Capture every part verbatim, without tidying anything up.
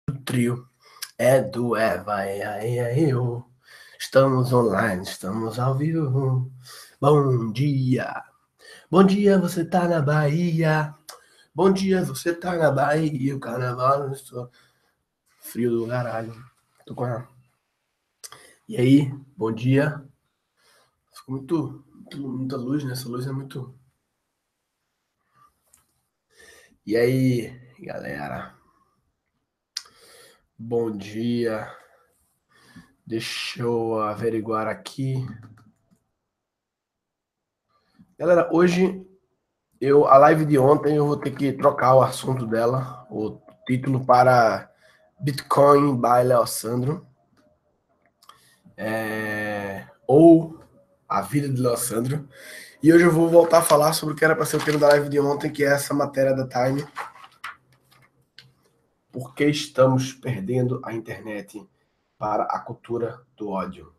trio é do Eva, é, é, é, eu. Estamos online, estamos ao vivo. Bom dia. Bom dia, você tá na Bahia. Bom dia, você tá na Bahia. O carnaval, não estou frio do caralho. Tô com a... E aí, bom dia. Ficou muito, muito, muita luz, né? Essa luz é muito... E aí, galera. Bom dia. Deixa eu averiguar aqui. Galera, hoje, eu, a live de ontem, eu vou ter que trocar o assunto dela, o título para Bitcoin by Leosandro. É, ou a vida de Leosandro. E hoje eu vou voltar a falar sobre o que era para ser o tema da live de ontem, que é essa matéria da Time. Por que estamos perdendo a internet para a cultura do ódio?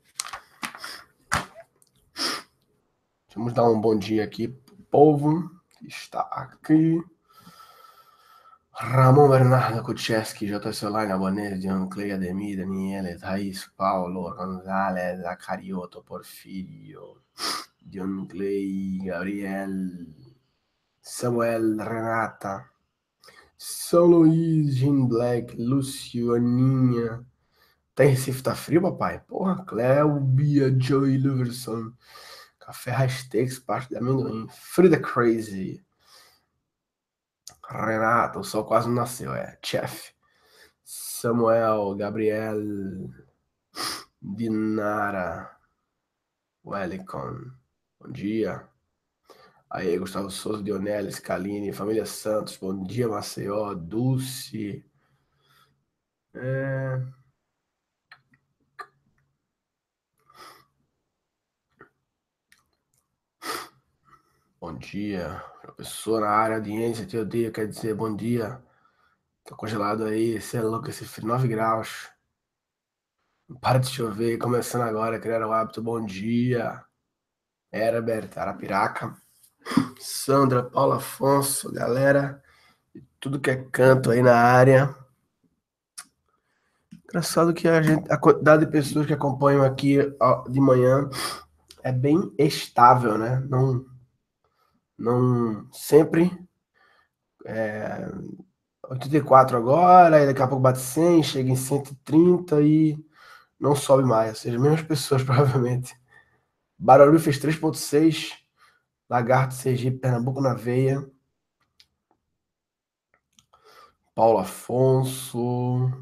Vamos dar um bom dia aqui pro povo que está aqui. Ramon Bernardo Kucheski, J S Online, Abonese, John Clay, Ademir, Daniele, Thaís, Paulo, Gonzalez, Acarioto, Porfirio, John Clay, Gabriel, Samuel, Renata, São Luís, Jim Black, Lúcio, Aninha. Tá em Recife, tá frio, papai? Porra, Clébia, Joey Luverson, Café Rastex, parte da amendoim, Frida Crazy, Renata, o sol quase não nasceu, é, Chef, Samuel, Gabriel, Dinara, Welcome, bom dia. Aí, Gustavo Souza, Dionelli, Scaline, Família Santos, bom dia, Maceió, Dulce. É... Bom dia, professor na área, audiência, teu dia, quer dizer bom dia. Tô congelado aí, você é louco, esse frio, nove graus. Para de chover, começando agora, criar o hábito, bom dia. Herbert, Arapiraca. Sandra, Paulo Afonso, galera, tudo que é canto aí na área. Engraçado que a, gente, a quantidade de pessoas que acompanham aqui de manhã é bem estável, né? Não, não sempre é, oitenta e quatro agora, e daqui a pouco bate cem, chega em cento e trinta e não sobe mais, ou seja, as mesmas pessoas provavelmente. Barueri fez três ponto seis, Lagarto, Sergipe, Pernambuco na veia. Paulo Afonso,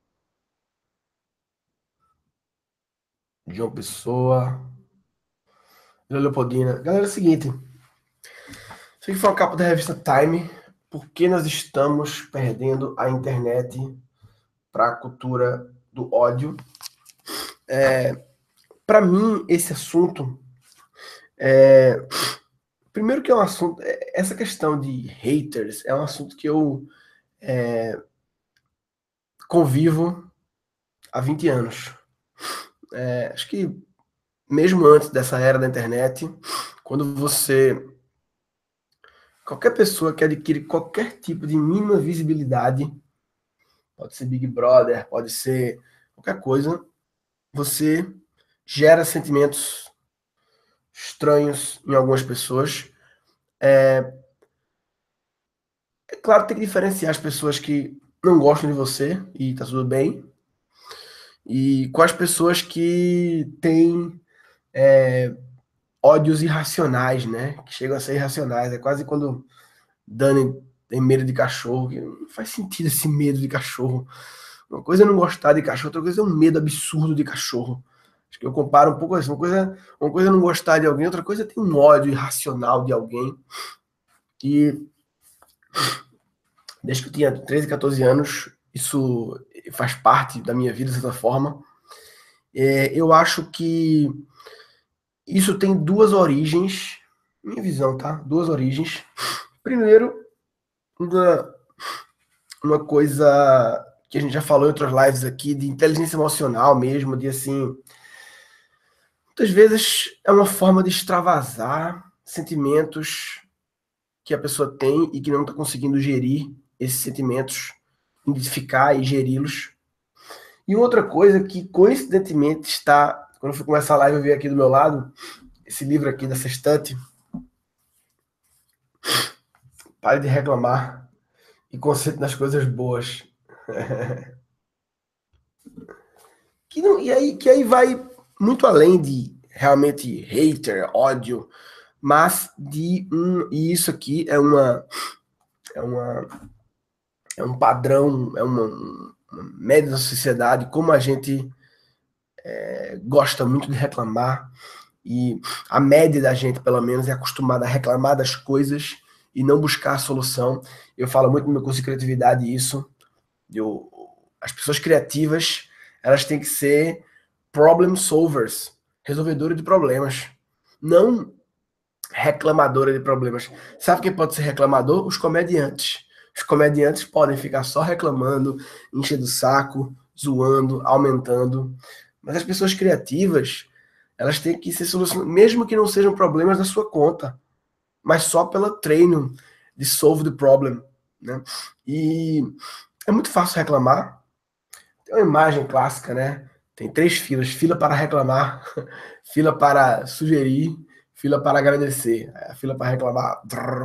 João Pessoa, Leopoldina. Galera, é o seguinte. Isso aqui foi uma capa da revista Time. Por que nós estamos perdendo a internet para a cultura do ódio? É, para mim, esse assunto... É, primeiro que é um assunto... Essa questão de haters é um assunto que eu é, convivo há vinte anos. É, acho que mesmo antes dessa era da internet, quando você... Qualquer pessoa que adquire qualquer tipo de mínima visibilidade, pode ser Big Brother, pode ser qualquer coisa, você gera sentimentos estranhos em algumas pessoas. É, é claro que tem que diferenciar as pessoas que não gostam de você, e tá tudo bem, e com as pessoas que têm é, ódios irracionais, né? Que chegam a ser irracionais. É quase quando Dani tem medo de cachorro, que não faz sentido esse medo de cachorro. Uma coisa é não gostar de cachorro, outra coisa é um medo absurdo de cachorro. Acho que eu comparo um pouco assim. Uma coisa, uma coisa é não gostar de alguém, outra coisa é ter um ódio irracional de alguém. E desde que eu tinha treze, quatorze anos, isso faz parte da minha vida, de certa forma. É, eu acho que isso tem duas origens, minha visão, tá? Duas origens. Primeiro, uma, uma coisa que a gente já falou em outras lives aqui, de inteligência emocional mesmo, de assim... Muitas vezes é uma forma de extravasar sentimentos que a pessoa tem e que não está conseguindo gerir esses sentimentos identificar e geri-los. E outra coisa que, coincidentemente, está... Quando eu fui começar a live, eu vi aqui do meu lado esse livro aqui dessa estante. Pare de reclamar e concentre nas coisas boas. que, não, e aí, que aí vai muito além de realmente hater, ódio, mas de um... E isso aqui é uma... É, uma, é um padrão, é uma, uma média da sociedade, como a gente é, gosta muito de reclamar. E a média da gente, pelo menos, é acostumada a reclamar das coisas e não buscar a solução. Eu falo muito no meu curso de criatividade isso. Eu, as pessoas criativas, elas têm que ser problem solvers, resolvedoras de problemas, não reclamadora de problemas. Sabe quem pode ser reclamador? Os comediantes. Os comediantes podem ficar só reclamando, enchendo o saco, zoando, aumentando. Mas as pessoas criativas, elas têm que ser solucionadas, mesmo que não sejam problemas da sua conta, mas só pelo treino de solve the problem, né? E é muito fácil reclamar. Tem uma imagem clássica, né? Tem três filas: fila para reclamar, fila para sugerir, fila para agradecer, a fila para reclamar.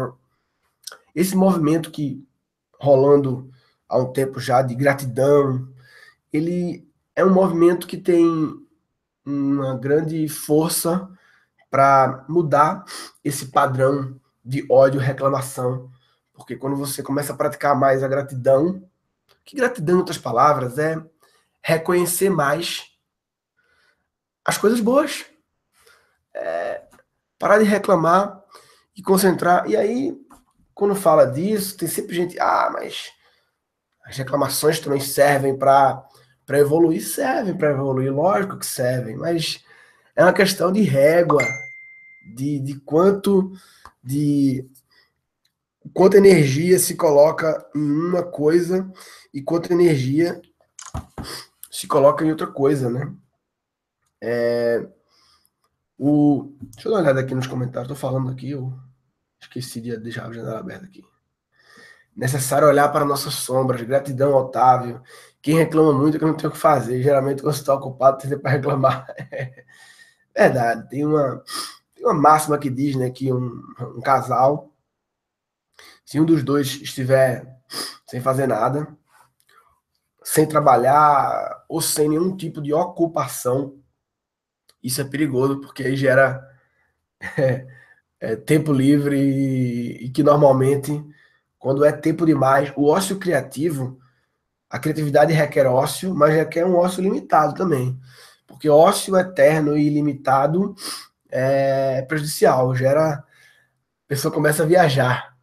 Esse movimento que rolando há um tempo já de gratidão, ele é um movimento que tem uma grande força para mudar esse padrão de ódio e reclamação. Porque quando você começa a praticar mais a gratidão, que gratidão, em outras palavras, é reconhecer mais as coisas boas. É parar de reclamar e concentrar. E aí, quando fala disso, tem sempre gente, ah, mas as reclamações também servem para para evoluir. Servem para evoluir, lógico que servem, mas é uma questão de régua, de, de quanto de quanta energia se coloca em uma coisa e quanta energia se coloca em outra coisa, né? É, o, deixa eu dar uma olhada aqui nos comentários, tô falando aqui, eu esqueci de deixar a janela aberta aqui. Necessário olhar para nossas sombras. Gratidão, Otávio. Quem reclama muito é que não tem o que fazer. Geralmente, quando você está ocupado, tem tempo para reclamar. Verdade. Tem uma, tem uma máxima que diz, né, que um, um casal, se um dos dois estiver sem fazer nada, sem trabalhar ou sem nenhum tipo de ocupação, isso é perigoso, porque aí gera é, é, tempo livre e, e que normalmente, quando é tempo demais, o ócio criativo, a criatividade requer ócio, mas requer um ócio limitado também. Porque ócio eterno e ilimitado é prejudicial, gera... A pessoa começa a viajar.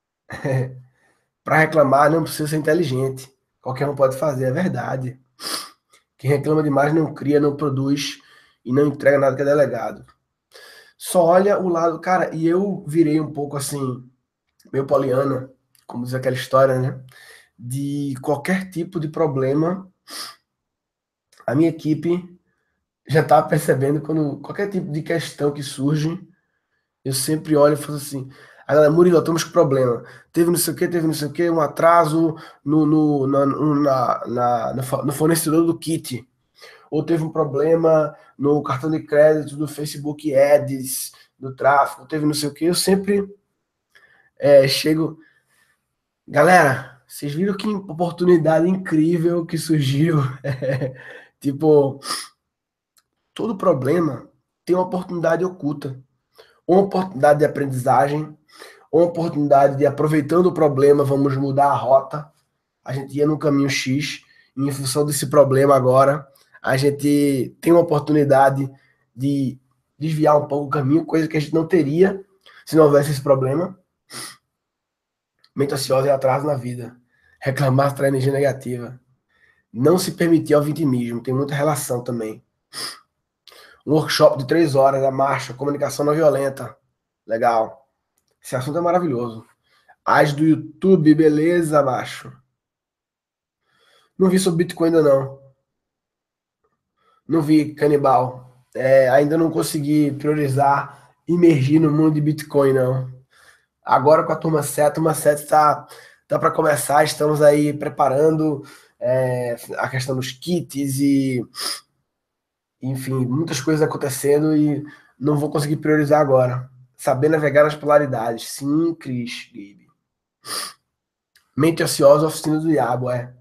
Para reclamar não precisa ser inteligente. Qualquer um pode fazer, é verdade. Quem reclama demais não cria, não produz e não entrega nada que é delegado. Só olha o lado... Cara, e eu virei um pouco assim, meio poliana, como diz aquela história, né? De qualquer tipo de problema, a minha equipe já estava percebendo quando qualquer tipo de questão que surge, eu sempre olho e falo assim, a galera, Murilo, estamos com problema. Teve não sei o que, teve não sei o que, um atraso no, no, na, na, na, no fornecedor do kit. Ou teve um problema no cartão de crédito do Facebook Ads, do tráfego, teve não sei o que. Eu sempre é, chego... Galera, vocês viram que oportunidade incrível que surgiu? Tipo, todo problema tem uma oportunidade oculta. Uma oportunidade de aprendizagem, uma oportunidade de, aproveitando o problema, vamos mudar a rota. A gente ia no caminho X, e em função desse problema agora, a gente tem uma oportunidade de desviar um pouco o caminho, coisa que a gente não teria se não houvesse esse problema. Mente ansiosa é atraso na vida. Reclamar traz energia negativa. Não se permitir ao vitimismo, tem muita relação também. Um workshop de três horas, a marcha, comunicação não violenta. Legal. Esse assunto é maravilhoso. As do YouTube, beleza, macho? Não vi sobre Bitcoin ainda não. Não vi, canibal. É, ainda não consegui priorizar, imergir no mundo de Bitcoin, não. Agora com a turma sete, a turma sete está dá para começar, estamos aí preparando é, a questão dos kits e, enfim, muitas coisas acontecendo e não vou conseguir priorizar agora. Saber navegar nas polaridades. Sim, Cris, Gabe. Mente ociosa, oficina do diabo, é.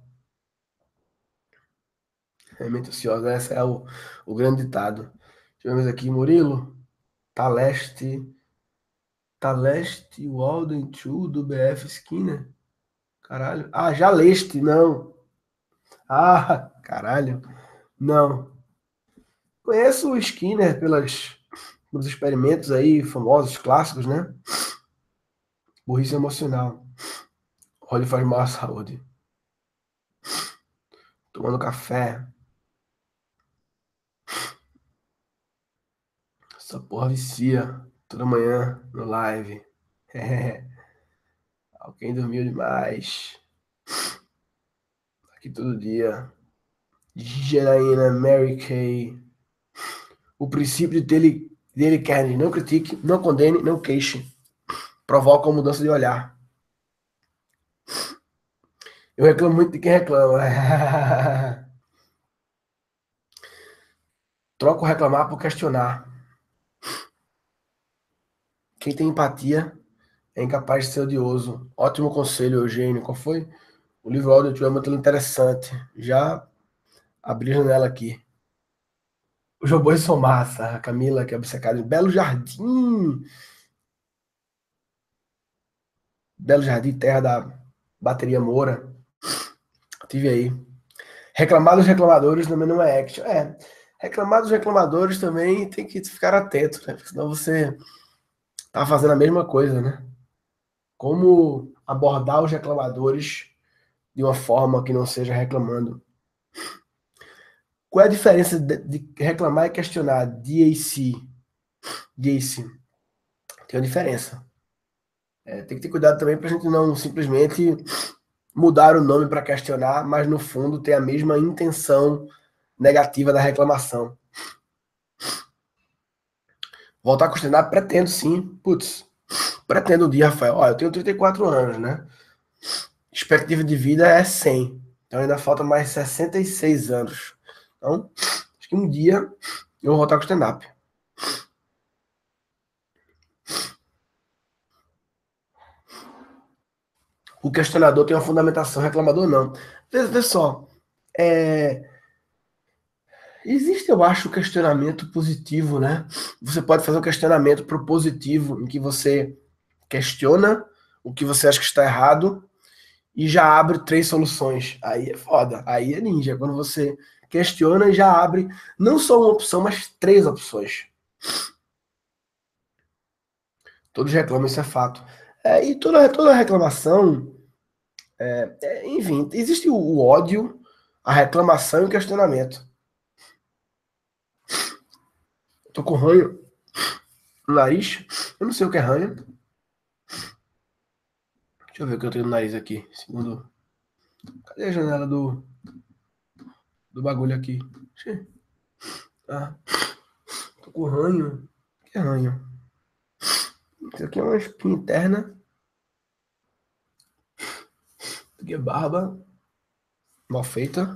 É mente ociosa, esse é o, o grande ditado. Tivemos aqui, Murilo, Taleste, Taleste, Walden, Chu, do B F Skinner. Caralho. Ah, já leste, não. Ah, caralho. Não. Conheço o Skinner pelas, pelos experimentos aí, famosos, clássicos, né? Burrice emocional. Olha, faz mal à saúde. Tomando café. Essa porra vicia. Toda manhã no live. Alguém dormiu demais. Aqui todo dia. Janaína, Mary Kay. O princípio de dele, dele Kennedy. Não critique, não condene, não queixe. Provoca uma mudança de olhar. Eu reclamo muito de quem reclama. Troca o reclamar por questionar. Quem tem empatia é incapaz de ser odioso. Ótimo conselho, Eugênio. Qual foi? O livro áudio é muito interessante. Já abri a janela aqui. Os robôs são massa. A Camila, que é obcecada em Belo Jardim. Belo Jardim, terra da bateria Moura. Tive aí. Reclamar dos reclamadores também não é action. É, reclamar dos reclamadores também tem que ficar atento, né? Porque senão você tá fazendo a mesma coisa, né? Como abordar os reclamadores de uma forma que não seja reclamando. Qual é a diferença de, de reclamar e questionar? D A C. D A C. Tem uma diferença. É, tem que ter cuidado também para a gente não simplesmente mudar o nome para questionar, mas no fundo ter a mesma intenção negativa da reclamação. Voltar a questionar, pretendo sim. Putz, pretendo um dia, Rafael. Olha, eu tenho trinta e quatro anos, né? Expectativa de vida é cem. Então ainda falta mais sessenta e seis anos. Então, acho que um dia eu vou voltar com stand-up. O questionador tem uma fundamentação, o reclamador não. Vê, vê só, é, existe, eu acho, o questionamento positivo, né? Você pode fazer um questionamento propositivo, em que você questiona o que você acha que está errado e já abre três soluções. Aí é foda, aí é ninja. Quando você questiona e já abre não só uma opção, mas três opções. Todos reclamam, isso é fato. É, e toda, toda reclamação, é, é, enfim, existe o, o ódio, a reclamação e o questionamento. Tô com ranho no nariz. Eu não sei o que é ranho. Deixa eu ver o que eu tenho no nariz aqui. Segundo. Cadê a janela do, do bagulho aqui? Ah, tô com ranho. O que é ranho? Isso aqui é uma espinha interna. Isso aqui é barba. Mal feita.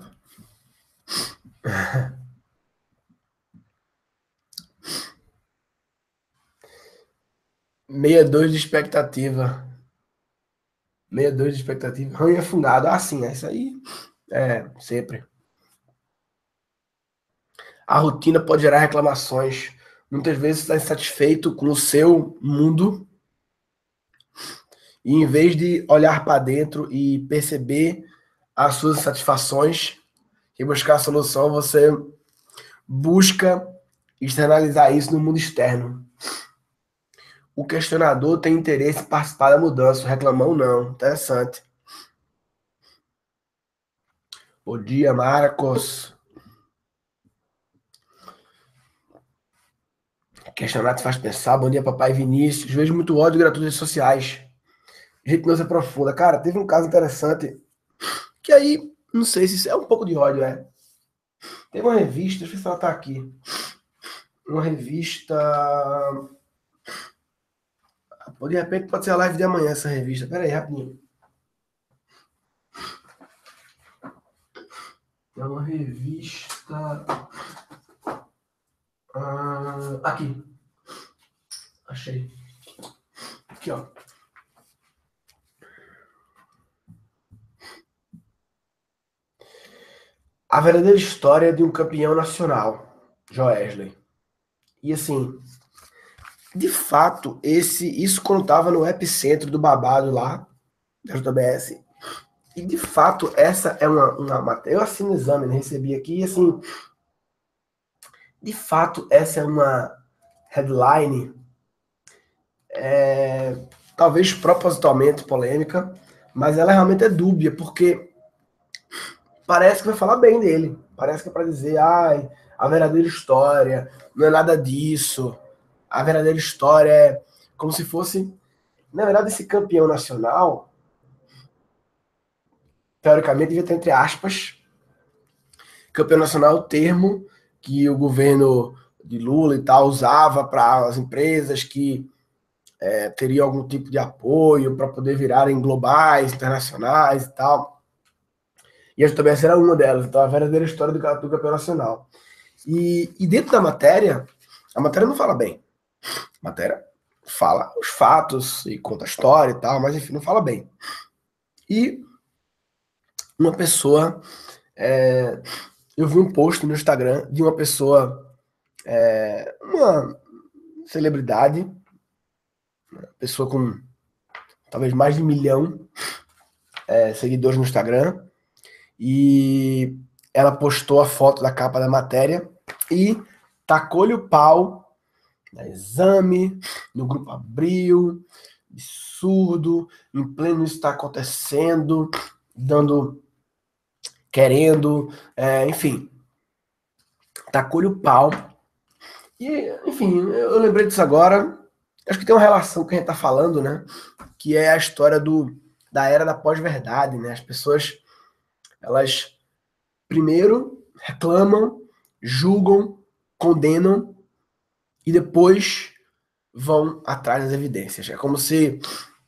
sessenta e dois de expectativa. sessenta e dois de expectativa. Ranho afundado. Ah, sim, é isso aí. É, sempre. A rotina pode gerar reclamações. Muitas vezes você está insatisfeito com o seu mundo e em vez de olhar para dentro e perceber as suas insatisfações e buscar a solução, você busca externalizar isso no mundo externo. O questionador tem interesse em participar da mudança, o reclamão não. Interessante. Bom dia, Marcos. Questionar te faz pensar. Bom dia, papai Vinícius. Vejo muito ódio gratuito nas redes sociais. A gente não se aprofunda. Cara, teve um caso interessante que aí, não sei se isso é um pouco de ódio, é. Tem uma revista, deixa eu ver se ela tá aqui. Uma revista. De repente pode ser a live de amanhã essa revista. Pera aí, rapidinho. É uma revista. Ah, aqui. Achei. Aqui, ó. A verdadeira história de um campeão nacional, Joesley. E assim, de fato, esse, isso quando estava no epicentro do babado lá, da J B S. E de fato, essa é uma, uma matéria. Eu assino o exame, né, recebi aqui, e assim, de fato, essa é uma headline, é, talvez propositalmente polêmica, mas ela realmente é dúbia, porque parece que vai falar bem dele. Parece que é para dizer, ai, a verdadeira história, não é nada disso. A verdadeira história é como se fosse. Na verdade, esse campeão nacional, teoricamente, devia ter entre aspas. Campeão nacional é o termo que o governo de Lula e tal usava para as empresas que é, teriam algum tipo de apoio para poder virarem globais, internacionais e tal. E a J B S era uma delas, então a verdadeira história do, do campeão nacional. E, e dentro da matéria, a matéria não fala bem. A matéria fala os fatos e conta a história e tal, mas enfim, não fala bem. E uma pessoa, é, eu vi um post no Instagram de uma pessoa, é, uma celebridade, pessoa com talvez mais de um milhão é, seguidores no Instagram, e ela postou a foto da capa da matéria e tacou-lhe o pau na Exame, no Grupo Abril, absurdo, em pleno isso está acontecendo, dando, querendo, é, enfim, tacou-lhe o pau. E, enfim, eu lembrei disso agora, acho que tem uma relação com o que a gente está falando, né? Que é a história do, da era da pós-verdade, né? As pessoas, elas primeiro reclamam, julgam, condenam e depois vão atrás das evidências. É como se,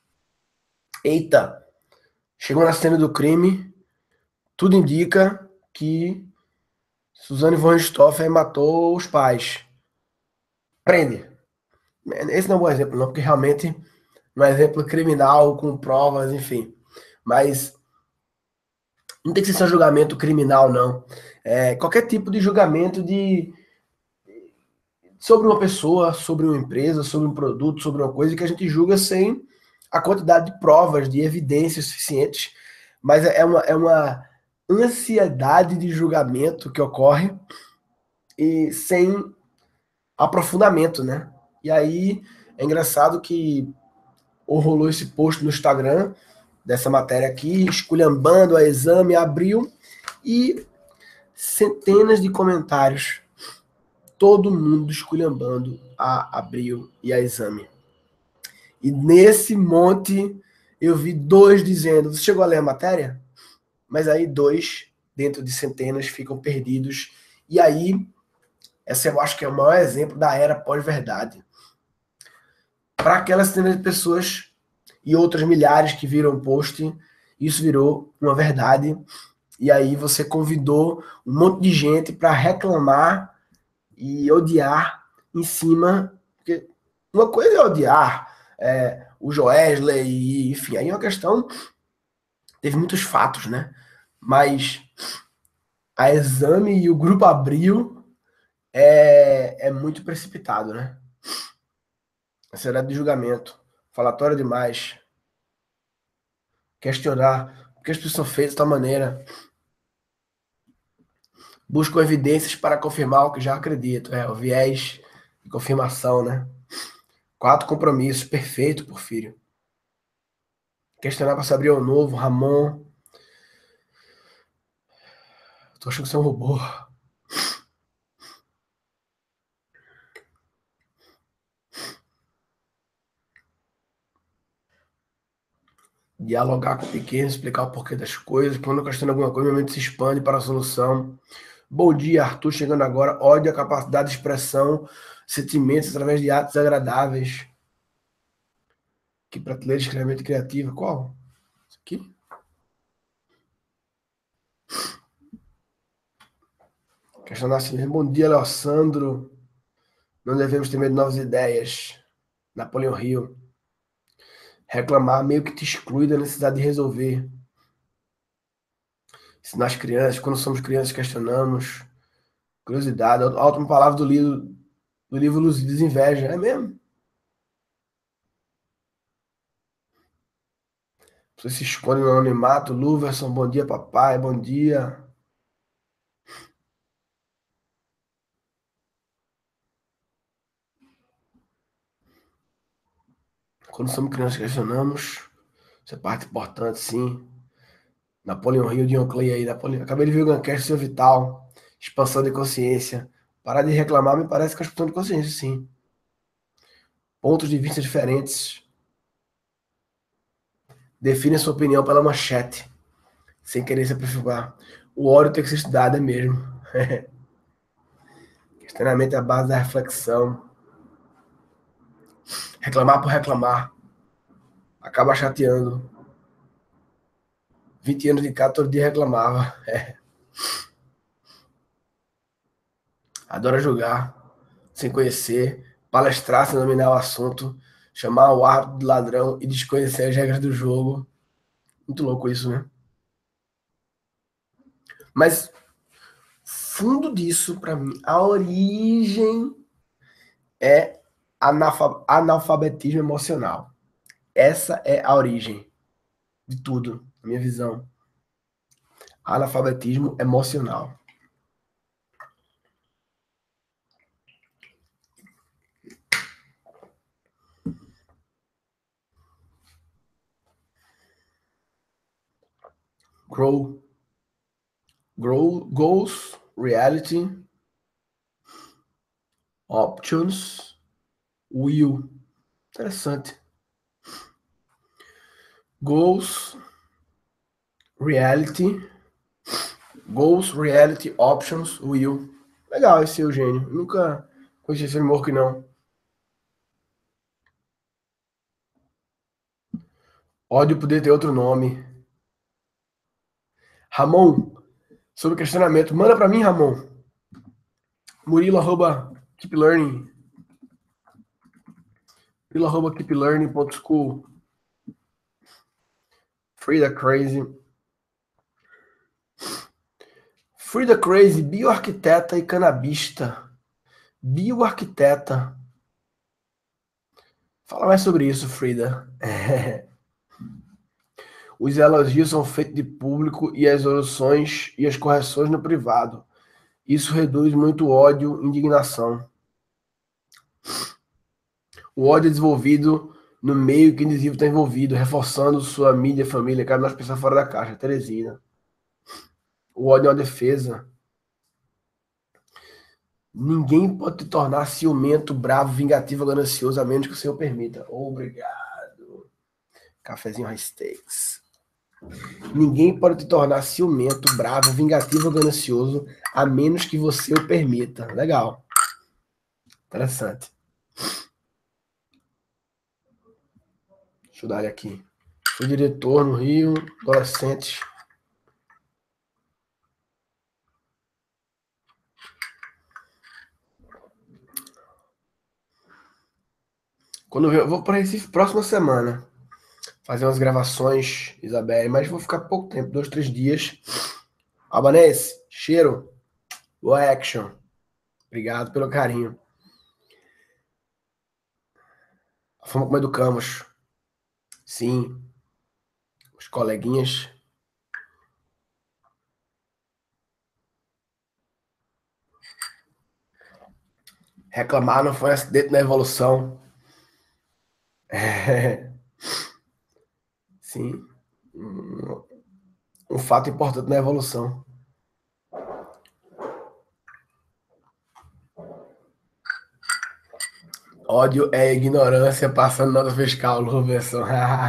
eita, chegou na cena do crime, tudo indica que Suzane von Richthofen matou os pais. Prende. Esse não é um bom exemplo, não, porque realmente não é um exemplo criminal com provas, enfim. Mas não tem que ser só julgamento criminal, não. É, qualquer tipo de julgamento de sobre uma pessoa, sobre uma empresa, sobre um produto, sobre uma coisa que a gente julga sem a quantidade de provas, de evidências suficientes. Mas é uma, é uma ansiedade de julgamento que ocorre e sem aprofundamento, né? E aí é engraçado que rolou esse post no Instagram dessa matéria aqui, esculhambando a Exame, abriu e centenas de comentários, todo mundo esculhambando a Abril e a Exame. E nesse monte eu vi dois dizendo, você chegou a ler a matéria? Mas aí dois, dentro de centenas, ficam perdidos. E aí, essa eu acho que é o maior exemplo da era pós-verdade. Para aquelas centenas de pessoas e outras milhares que viram o post, isso virou uma verdade. E aí você convidou um monte de gente para reclamar e odiar em cima. Porque uma coisa é odiar é, o Joesley, enfim, aí é uma questão. Teve muitos fatos, né? Mas a Exame e o Grupo Abril é, é muito precipitado, né? Ansiedade de julgamento, falatório demais, questionar por que as pessoas são feitas de tal maneira, buscam evidências para confirmar o que já acredito, é o viés de confirmação, né? Quatro compromissos, perfeito, Porfírio. Questionar para se abrir ao novo, Ramon. Tô achando que você é um robô. Dialogar com o pequeno, explicar o porquê das coisas. Quando eu questiono alguma coisa, meu mente se expande para a solução. Bom dia, Arthur, chegando agora. Ódio a capacidade de expressão, sentimentos através de atos agradáveis. Que prateleira extremamente criativa. Qual? Isso aqui? Questão Nascimento. Bom dia, Leossandro. Não devemos ter medo de novas ideias. Napoleão Hill. Reclamar meio que te exclui da necessidade de resolver. Ensinar as crianças, quando somos crianças, questionamos. Curiosidade. A última palavra do livro, do livro Luzides Inveja. É mesmo? Você se esconde no anonimato. Luverson, bom dia, papai. Bom dia. Quando somos crianças, questionamos. Isso é parte importante, sim. Napoleão Hill, John Clay aí. Napoleão... Acabei de ver o Guncast, seu Vital. Expansão de consciência. Parar de reclamar me parece que é expansão de consciência, sim. Pontos de vista diferentes. Define sua opinião pela manchete, sem querer se aprofundar. O ódio tem que ser estudado, é mesmo. Questionamento é a base da reflexão. Reclamar por reclamar. Acaba chateando. vinte anos de casa, todo dia reclamava. É. Adora julgar, sem conhecer, palestrar sem dominar o assunto, chamar o árbitro de ladrão e desconhecer as regras do jogo. Muito louco isso, né? Mas fundo disso, para mim, a origem é analfabetismo emocional. Essa é a origem de tudo, na minha visão. Analfabetismo emocional. Grow, grow, goals, reality, options, will. Interessante. Goals, reality, goals, reality, options, will. Legal esse Eugênio. Nunca conheci esse framework, não. Ódio poder ter outro nome. Ramon, sobre questionamento. Manda para mim, Ramon. Murilo, arroba, keep learning. Murilo, arroba, keep learning ponto school. Frida Crazy. Frida Crazy, bioarquiteta e canabista. Bioarquiteta. Fala mais sobre isso, Frida. É. Os elogios são feitos de público e as soluções e as correções no privado. Isso reduz muito ódio e indignação. O ódio é desenvolvido no meio que o indivíduo está envolvido, reforçando sua mídia, família, cabe nós pensar fora da caixa. Teresina. O ódio é uma defesa. Ninguém pode te tornar ciumento, bravo, vingativo, ganancioso, a menos que o Senhor permita. Obrigado. Cafezinho high stakes. Ninguém pode te tornar ciumento, bravo, vingativo ou ganancioso, a menos que você o permita. Legal. Interessante. Deixa eu dar aqui. Fui diretor no Rio, adolescentes. Quando eu vou para Recife próxima semana. Fazer umas gravações, Isabelle, mas vou ficar pouco tempo, dois, três dias. Albanese, cheiro. Boa action. Obrigado pelo carinho. A forma como educamos. Sim. Os coleguinhas. Reclamar não foi um acidente na evolução. É. Sim. Um, um fato importante na evolução. Ódio é ignorância passando nota fiscal, Luverson.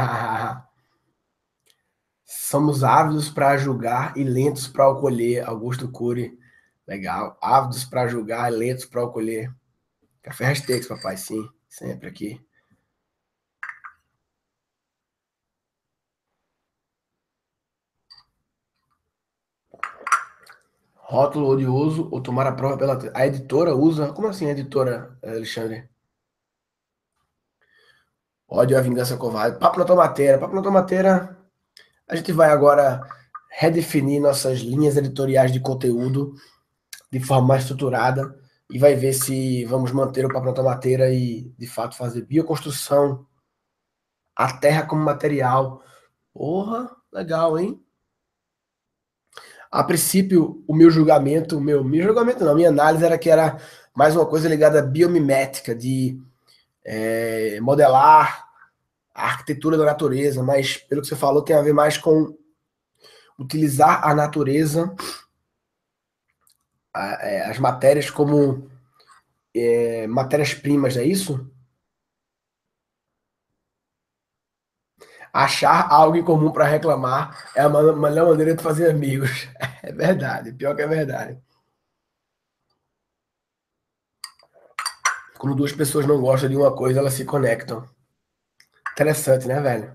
Somos ávidos para julgar e lentos para acolher. Augusto Cury. Legal. Ávidos para julgar e lentos para acolher. Café Hashtags, papai, sim. Sempre aqui. Rótulo odioso ou tomar a prova pela... A editora usa... Como assim a editora, Alexandre? Ódio à vingança covarde. Papo na tomateira. Papo na tomateira. A gente vai agora redefinir nossas linhas editoriais de conteúdo de forma mais estruturada e vai ver se vamos manter o papo na tomateira e, de fato, fazer bioconstrução, a terra como material. Porra, legal, hein? A princípio, o meu julgamento, o meu, meu julgamento não, minha análise era que era mais uma coisa ligada à biomimética, de é, modelar a arquitetura da natureza, mas pelo que você falou, tem a ver mais com utilizar a natureza, a, é, as matérias como é, matérias-primas, é isso? Achar algo em comum para reclamar é a melhor maneira de fazer amigos. É verdade, pior que é verdade. Quando duas pessoas não gostam de uma coisa, elas se conectam. Interessante, né, velho?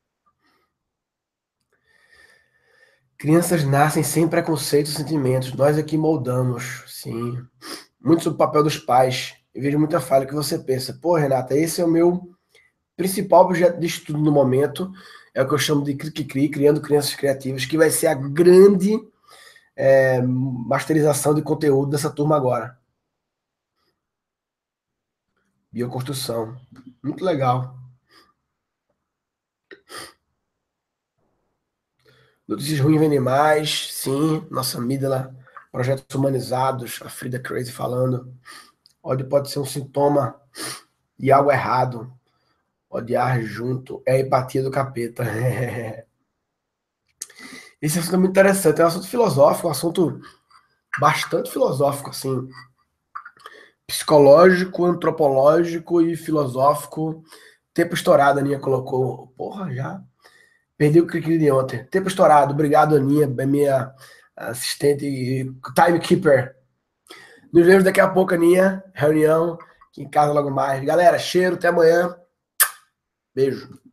Crianças nascem sem preconceitos e sentimentos. Nós aqui moldamos, sim. Muito sobre o papel dos pais. Eu vejo muita falha que você pensa, pô, Renata, esse é o meu principal objeto de estudo no momento. É o que eu chamo de cri-cri, criando crianças criativas, que vai ser a grande é, masterização de conteúdo dessa turma agora. Bioconstrução. Muito legal. Notícias ruins vêm mais, sim. Nossa amígdala, projetos humanizados, a Frida Crazy falando. Ódio pode ser um sintoma de algo errado. Odiar junto é a empatia do capeta. Esse assunto é muito interessante. É um assunto filosófico, um assunto bastante filosófico, assim. Psicológico, antropológico e filosófico. Tempo estourado, a Aninha colocou. Porra, já. Perdi o clique de ontem. Tempo estourado. Obrigado, Aninha, minha assistente e timekeeper. Nos vemos daqui a pouco, Aninha. Reunião aqui em casa logo mais. Galera, cheiro, até amanhã. Beijo.